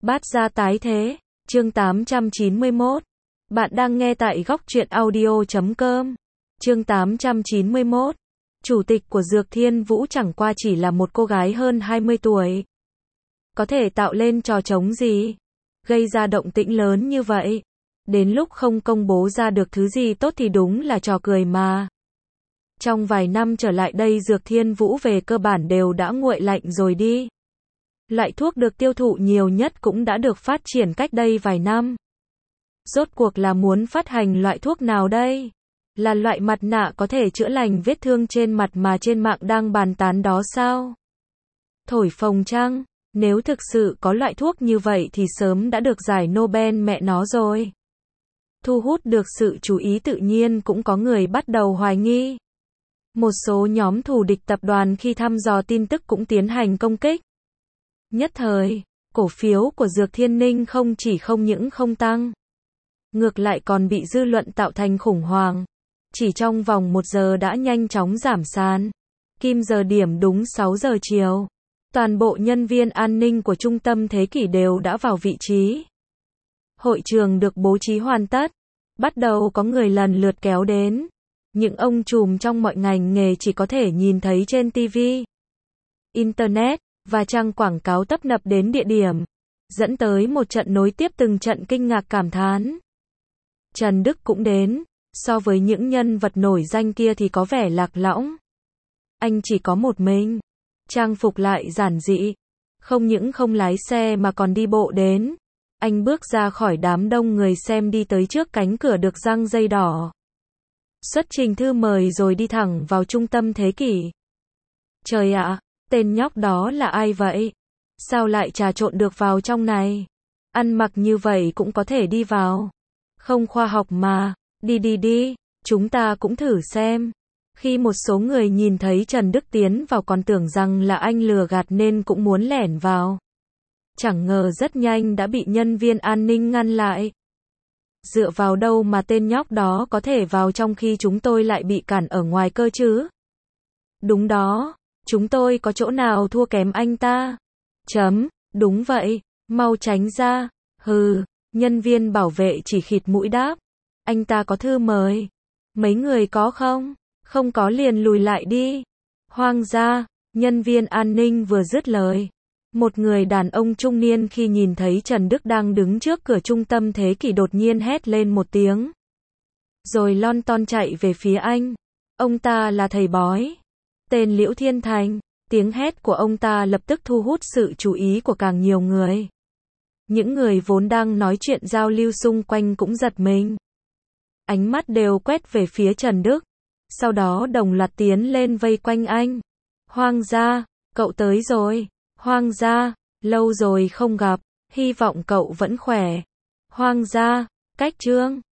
Bát gia tái thế, chương 891. Bạn đang nghe tại góc truyện audio.com. Chương 891. Chủ tịch của Dược Thiên Vũ chẳng qua chỉ là một cô gái hơn 20 tuổi. Có thể tạo lên trò trống gì? Gây ra động tĩnh lớn như vậy. Đến lúc không công bố ra được thứ gì tốt thì đúng là trò cười mà. Trong vài năm trở lại đây Dược Thiên Vũ về cơ bản đều đã nguội lạnh rồi đi. Loại thuốc được tiêu thụ nhiều nhất cũng đã được phát triển cách đây vài năm. Rốt cuộc là muốn phát hành loại thuốc nào đây? Là loại mặt nạ có thể chữa lành vết thương trên mặt mà trên mạng đang bàn tán đó sao? Thổi phồng chăng? Nếu thực sự có loại thuốc như vậy thì sớm đã được giải Nobel mẹ nó rồi. Thu hút được sự chú ý tự nhiên cũng có người bắt đầu hoài nghi. Một số nhóm thù địch tập đoàn khi thăm dò tin tức cũng tiến hành công kích. Nhất thời, cổ phiếu của Dược Thiên Ninh không chỉ không những không tăng, ngược lại còn bị dư luận tạo thành khủng hoảng. Chỉ trong vòng 1 giờ đã nhanh chóng giảm sàn. Kim giờ điểm đúng 6 giờ chiều. Toàn bộ nhân viên an ninh của trung tâm Thế Kỷ đều đã vào vị trí. Hội trường được bố trí hoàn tất. Bắt đầu có người lần lượt kéo đến. Những ông trùm trong mọi ngành nghề chỉ có thể nhìn thấy trên TV, Internet, và trang quảng cáo tấp nập đến địa điểm. Dẫn tới một trận nối tiếp từng trận kinh ngạc cảm thán. Trần Đức cũng đến. So với những nhân vật nổi danh kia thì có vẻ lạc lõng. Anh chỉ có một mình. Trang phục lại giản dị. Không những không lái xe mà còn đi bộ đến. Anh bước ra khỏi đám đông người xem đi tới trước cánh cửa được giăng dây đỏ. Xuất trình thư mời rồi đi thẳng vào trung tâm Thế Kỷ. Trời ạ, tên nhóc đó là ai vậy? Sao lại trà trộn được vào trong này? Ăn mặc như vậy cũng có thể đi vào. Không khoa học mà. Đi, chúng ta cũng thử xem. Khi một số người nhìn thấy Trần Đức tiến vào còn tưởng rằng là anh lừa gạt nên cũng muốn lẻn vào. Chẳng ngờ rất nhanh đã bị nhân viên an ninh ngăn lại. Dựa vào đâu mà tên nhóc đó có thể vào trong khi chúng tôi lại bị cản ở ngoài cơ chứ? Đúng đó, chúng tôi có chỗ nào thua kém anh ta? Đúng vậy, mau tránh ra. Hừ, nhân viên bảo vệ chỉ khịt mũi đáp. Anh ta có thư mời. Mấy người có không? Không có liền lùi lại đi. Hoang gia, nhân viên an ninh vừa dứt lời. Một người đàn ông trung niên khi nhìn thấy Trần Đức đang đứng trước cửa trung tâm Thế Kỷ đột nhiên hét lên một tiếng. Rồi lon ton chạy về phía anh. Ông ta là thầy bói. Tên Liễu Thiên Thành. Tiếng hét của ông ta lập tức thu hút sự chú ý của càng nhiều người. Những người vốn đang nói chuyện giao lưu xung quanh cũng giật mình. Ánh mắt đều quét về phía Trần Đức. Sau đó đồng loạt tiến lên vây quanh anh. Hoang gia, cậu tới rồi. Hoang gia, lâu rồi không gặp. Hy vọng cậu vẫn khỏe. Hoang gia, cách trương.